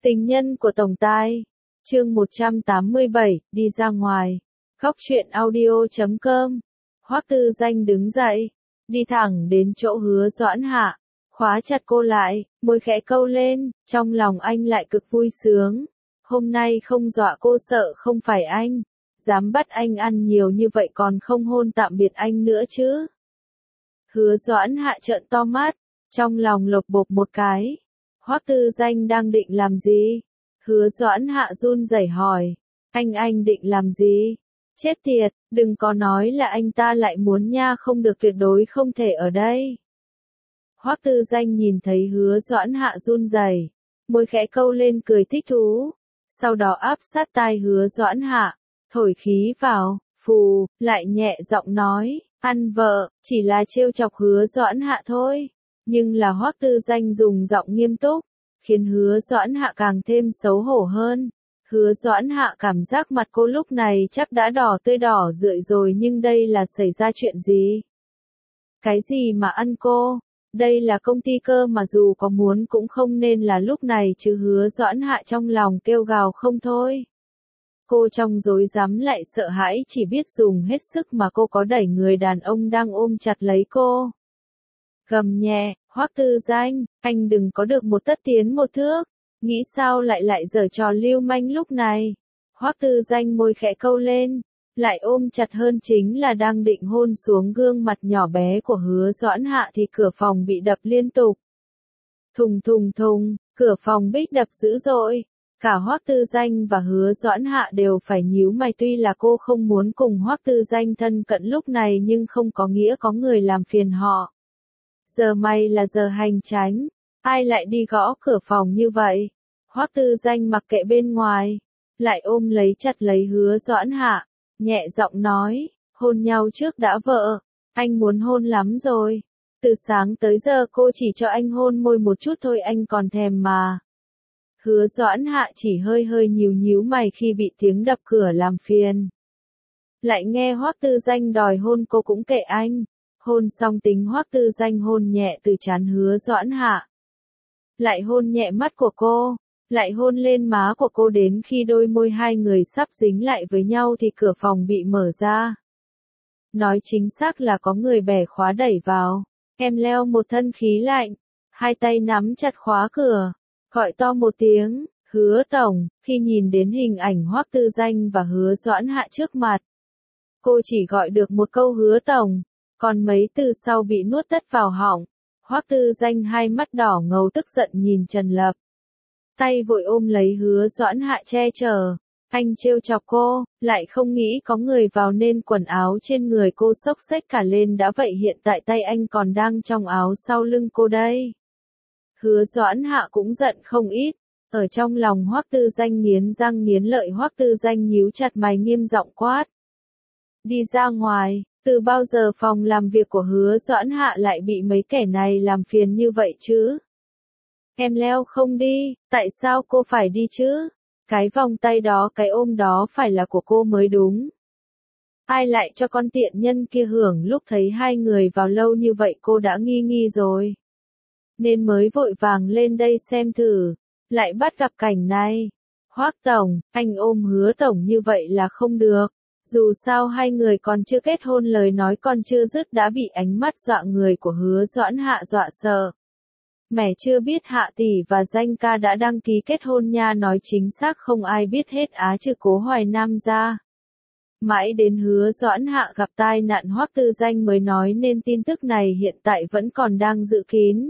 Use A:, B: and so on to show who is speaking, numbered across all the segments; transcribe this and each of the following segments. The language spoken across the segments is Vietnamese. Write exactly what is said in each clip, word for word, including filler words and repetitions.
A: Tình nhân của Tổng Tài. Chương một trăm tám mươi bảy, đi ra ngoài. Góc truyện audio chấm com. Hoắc Tư Danh đứng dậy, đi thẳng đến chỗ Hứa Doãn Hạ, khóa chặt cô lại, môi khẽ câu lên, trong lòng anh lại cực vui sướng. Hôm nay không dọa cô sợ không phải anh, dám bắt anh ăn nhiều như vậy còn không hôn tạm biệt anh nữa chứ. Hứa Doãn Hạ trợn to mắt, trong lòng lột bột một cái. Hoắc Tư Danh đang định làm gì? Hứa Doãn Hạ run rẩy hỏi. Anh anh định làm gì? Chết tiệt, đừng có nói là anh ta lại muốn nha, không được, tuyệt đối không thể ở đây. Hoắc Tư Danh nhìn thấy Hứa Doãn Hạ run rẩy, môi khẽ câu lên cười thích thú, sau đó áp sát tai Hứa Doãn Hạ, thổi khí vào, phù, lại nhẹ giọng nói, ăn vợ, chỉ là trêu chọc Hứa Doãn Hạ thôi. Nhưng là Hoắc Tư Danh dùng giọng nghiêm túc, khiến Hứa Doãn Hạ càng thêm xấu hổ hơn. Hứa Doãn Hạ cảm giác mặt cô lúc này chắc đã đỏ tươi đỏ rượi rồi, nhưng đây là xảy ra chuyện gì? Cái gì mà ăn cô? Đây là công ty cơ mà, dù có muốn cũng không nên là lúc này chứ. Hứa Doãn Hạ trong lòng kêu gào không thôi. Cô trong rối rắm lại sợ hãi, chỉ biết dùng hết sức mà cô có đẩy người đàn ông đang ôm chặt lấy cô. Gầm nhẹ, Hoắc Tư Danh, anh đừng có được một tấc tiến một thước, nghĩ sao lại lại giở trò lưu manh lúc này. Hoắc Tư Danh môi khẽ câu lên, lại ôm chặt hơn, chính là đang định hôn xuống gương mặt nhỏ bé của Hứa Doãn Hạ thì cửa phòng bị đập liên tục. Thùng thùng thùng, cửa phòng bích đập dữ dội. Cả Hoắc Tư Danh và Hứa Doãn Hạ đều phải nhíu mày, tuy là cô không muốn cùng Hoắc Tư Danh thân cận lúc này nhưng không có nghĩa có người làm phiền họ. Giờ may là giờ hành chánh, ai lại đi gõ cửa phòng như vậy? Hoắc Tư Danh mặc kệ bên ngoài, lại ôm lấy chặt lấy Hứa Doãn Hạ, nhẹ giọng nói, hôn nhau trước đã vợ, anh muốn hôn lắm rồi. Từ sáng tới giờ cô chỉ cho anh hôn môi một chút thôi, anh còn thèm mà. Hứa Doãn Hạ chỉ hơi hơi nhíu nhíu mày khi bị tiếng đập cửa làm phiền. Lại nghe Hoắc Tư Danh đòi hôn cô cũng kệ anh. Hôn xong tính Hoắc Tư Danh hôn nhẹ từ trán Hứa Doãn Hạ, lại hôn nhẹ mắt của cô, lại hôn lên má của cô, đến khi đôi môi hai người sắp dính lại với nhau thì cửa phòng bị mở ra. Nói chính xác là có người bẻ khóa đẩy vào. Em leo một thân khí lạnh, hai tay nắm chặt khóa cửa, gọi to một tiếng, Hứa Tổng. Khi nhìn đến hình ảnh Hoắc Tư Danh và Hứa Doãn Hạ trước mặt, cô chỉ gọi được một câu Hứa Tổng. Còn mấy từ sau bị nuốt tất vào họng. Hoắc Tư Danh hai mắt đỏ ngầu tức giận nhìn Trần Lập. Tay vội ôm lấy Hứa Doãn Hạ che chở. Anh trêu chọc cô, lại không nghĩ có người vào nên quần áo trên người cô xốc xếch cả lên đã vậy, hiện tại tay anh còn đang trong áo sau lưng cô đây. Hứa Doãn Hạ cũng giận không ít. Ở trong lòng Hoắc Tư Danh nghiến răng nghiến lợi. Hoắc Tư Danh nhíu chặt mày nghiêm giọng quát. Đi ra ngoài. Từ bao giờ phòng làm việc của Hứa Doãn Hạ lại bị mấy kẻ này làm phiền như vậy chứ? Em leo không đi, tại sao cô phải đi chứ? Cái vòng tay đó, cái ôm đó phải là của cô mới đúng. Ai lại cho con tiện nhân kia hưởng? Lúc thấy hai người vào lâu như vậy cô đã nghi nghi rồi, nên mới vội vàng lên đây xem thử, lại bắt gặp cảnh này. Hoắc Tổng, anh ôm Hứa Tổng như vậy là không được. Dù sao hai người còn chưa kết hôn, lời nói còn chưa dứt đã bị ánh mắt dọa người của Hứa Doãn Hạ dọa sợ. Mẹ chưa biết Hạ tỷ và Danh ca đã đăng ký kết hôn nha, nói chính xác không ai biết hết á trừ Cố Hoài Nam ra. Mãi đến Hứa Doãn Hạ gặp tai nạn Hoắc Tư Danh mới nói nên tin tức này hiện tại vẫn còn đang giữ kín.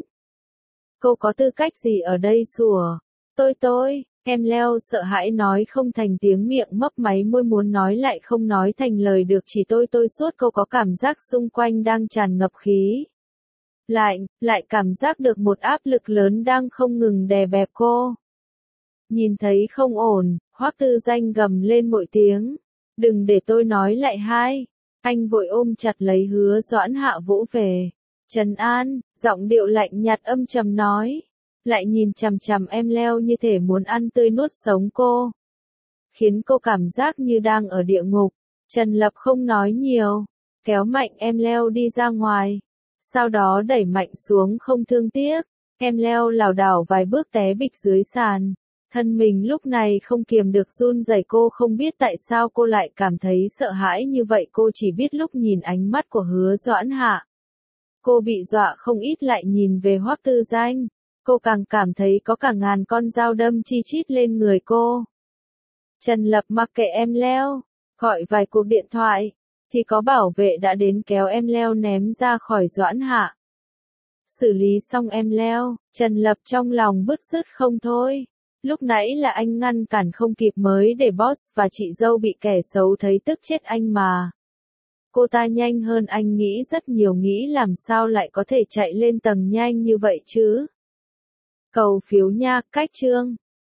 A: Cô có tư cách gì ở đây sủa? Tôi tôi... Em leo sợ hãi nói không thành tiếng, miệng mấp máy môi muốn nói lại không nói thành lời được, chỉ tôi tôi suốt câu, có cảm giác xung quanh đang tràn ngập khí lạnh, lại cảm giác được một áp lực lớn đang không ngừng đè bẹp cô. Nhìn thấy không ổn, Hoắc Tư Danh gầm lên mỗi tiếng. Đừng để tôi nói lại hai. Anh vội ôm chặt lấy Hứa Doãn Hạ vỗ về. Trấn an, giọng điệu lạnh nhạt âm trầm nói. Lại nhìn chằm chằm em leo như thể muốn ăn tươi nuốt sống cô, khiến cô cảm giác như đang ở địa ngục. Trần Lập không nói nhiều, kéo mạnh em leo đi ra ngoài, sau đó đẩy mạnh xuống không thương tiếc. Em leo lảo đảo vài bước té bịch dưới sàn, Thân mình lúc này không kiềm được run rẩy, cô không biết tại sao cô lại cảm thấy sợ hãi như vậy, cô chỉ biết lúc nhìn ánh mắt của Hứa Doãn Hạ. Cô bị dọa không ít, lại nhìn về Hoắc Tư Danh. Cô càng cảm thấy có cả ngàn con dao đâm chi chít lên người cô. Trần Lập mặc kệ em leo, gọi vài cuộc điện thoại, thì có bảo vệ đã đến kéo em leo ném ra khỏi Doãn Hạ. Xử lý xong em leo, Trần Lập trong lòng bứt rứt không thôi. Lúc nãy là anh ngăn cản không kịp mới để boss và chị dâu bị kẻ xấu thấy tức chết anh mà. Cô ta nhanh hơn anh nghĩ rất nhiều, nghĩ làm sao lại có thể chạy lên tầng nhanh như vậy chứ. Cầu phiếu nha, cách chương.